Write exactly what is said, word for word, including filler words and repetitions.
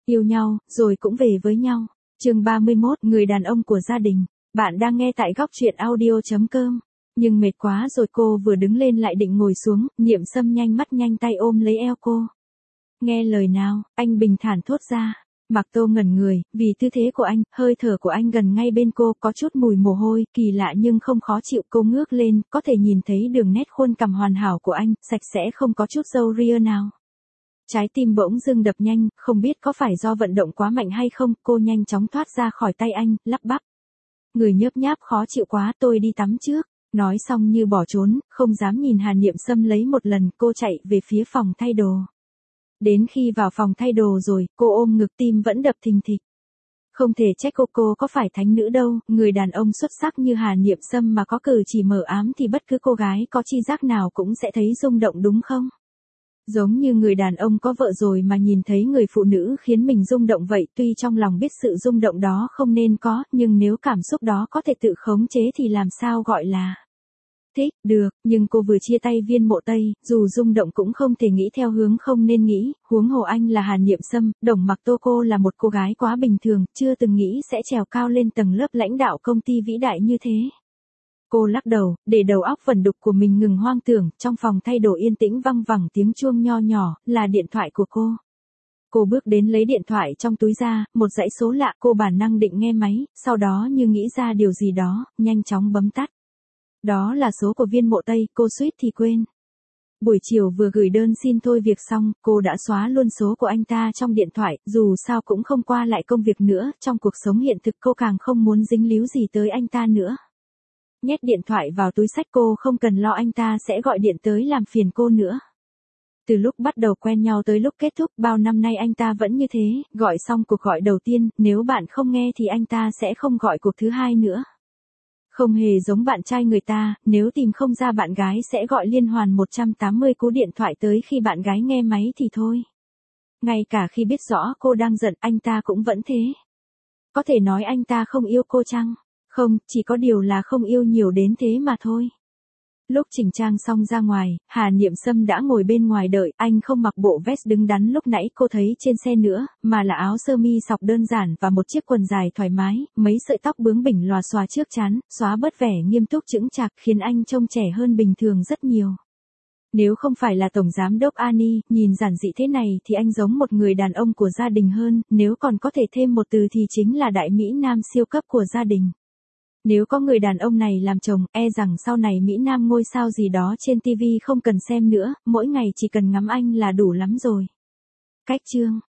Yêu nhau, rồi cũng về với nhau. Chương ba mươi mốt, người đàn ông của gia đình. Bạn đang nghe tại góc truyện audio chấm com. Nhưng mệt quá rồi, cô vừa đứng lên lại định ngồi xuống, Niệm Sâm nhanh mắt nhanh tay ôm lấy eo cô. Nghe lời nào, anh bình thản thốt ra. Mạc Tô ngẩn người, vì tư thế của anh, hơi thở của anh gần ngay bên cô, có chút mùi mồ hôi, kỳ lạ nhưng không khó chịu. Cô ngước lên, có thể nhìn thấy đường nét khuôn cằm hoàn hảo của anh, sạch sẽ không có chút râu ria nào. Trái tim bỗng dưng đập nhanh, không biết có phải do vận động quá mạnh hay không, cô nhanh chóng thoát ra khỏi tay anh, lắp bắp. Người nhớp nháp khó chịu quá, tôi đi tắm trước. Nói xong như bỏ trốn, không dám nhìn Hà Niệm Sâm lấy một lần, cô chạy về phía phòng thay đồ. Đến khi vào phòng thay đồ rồi, cô ôm ngực, tim vẫn đập thình thịch. Không thể trách cô, cô có phải thánh nữ đâu, người đàn ông xuất sắc như Hà Niệm Sâm mà có cử chỉ mờ ám thì bất cứ cô gái có chi giác nào cũng sẽ thấy rung động đúng không? Giống như người đàn ông có vợ rồi mà nhìn thấy người phụ nữ khiến mình rung động vậy, tuy trong lòng biết sự rung động đó không nên có, nhưng nếu cảm xúc đó có thể tự khống chế thì làm sao gọi là thích, được, nhưng cô vừa chia tay Viên Mộ Tây, dù rung động cũng không thể nghĩ theo hướng không nên nghĩ, huống hồ anh là Hà Niệm Sâm, Đồng Mặc Tô. Cô là một cô gái quá bình thường, chưa từng nghĩ sẽ trèo cao lên tầng lớp lãnh đạo công ty vĩ đại như thế. Cô lắc đầu, để đầu óc vẩn đục của mình ngừng hoang tưởng, trong phòng thay đồ yên tĩnh văng vẳng tiếng chuông nho nhỏ, là điện thoại của cô. Cô bước đến lấy điện thoại trong túi ra, một dãy số lạ, cô bản năng định nghe máy, sau đó như nghĩ ra điều gì đó, nhanh chóng bấm tắt. Đó là số của Viên Mộ Tây, cô suýt thì quên. Buổi chiều vừa gửi đơn xin thôi việc xong, cô đã xóa luôn số của anh ta trong điện thoại, dù sao cũng không qua lại công việc nữa, trong cuộc sống hiện thực cô càng không muốn dính líu gì tới anh ta nữa. Nhét điện thoại vào túi xách, cô không cần lo anh ta sẽ gọi điện tới làm phiền cô nữa. Từ lúc bắt đầu quen nhau tới lúc kết thúc, bao năm nay anh ta vẫn như thế, gọi xong cuộc gọi đầu tiên, nếu bạn không nghe thì anh ta sẽ không gọi cuộc thứ hai nữa. Không hề giống bạn trai người ta, nếu tìm không ra bạn gái sẽ gọi liên hoàn một trăm tám mươi cú điện thoại tới khi bạn gái nghe máy thì thôi. Ngay cả khi biết rõ cô đang giận, anh ta cũng vẫn thế. Có thể nói anh ta không yêu cô chăng? Không, chỉ có điều là không yêu nhiều đến thế mà thôi. Lúc chỉnh trang xong ra ngoài, Hà Niệm Sâm đã ngồi bên ngoài đợi, anh không mặc bộ vest đứng đắn lúc nãy cô thấy trên xe nữa, mà là áo sơ mi sọc đơn giản và một chiếc quần dài thoải mái, mấy sợi tóc bướng bỉnh lòa xòa trước trán, xóa bớt vẻ nghiêm túc chững chạc, khiến anh trông trẻ hơn bình thường rất nhiều. Nếu không phải là tổng giám đốc Ani, nhìn giản dị thế này thì anh giống một người đàn ông của gia đình hơn, nếu còn có thể thêm một từ thì chính là đại mỹ nam siêu cấp của gia đình. Nếu có người đàn ông này làm chồng, e rằng sau này Mỹ Nam ngôi sao gì đó trên ti vi không cần xem nữa, mỗi ngày chỉ cần ngắm anh là đủ lắm rồi. Cách chương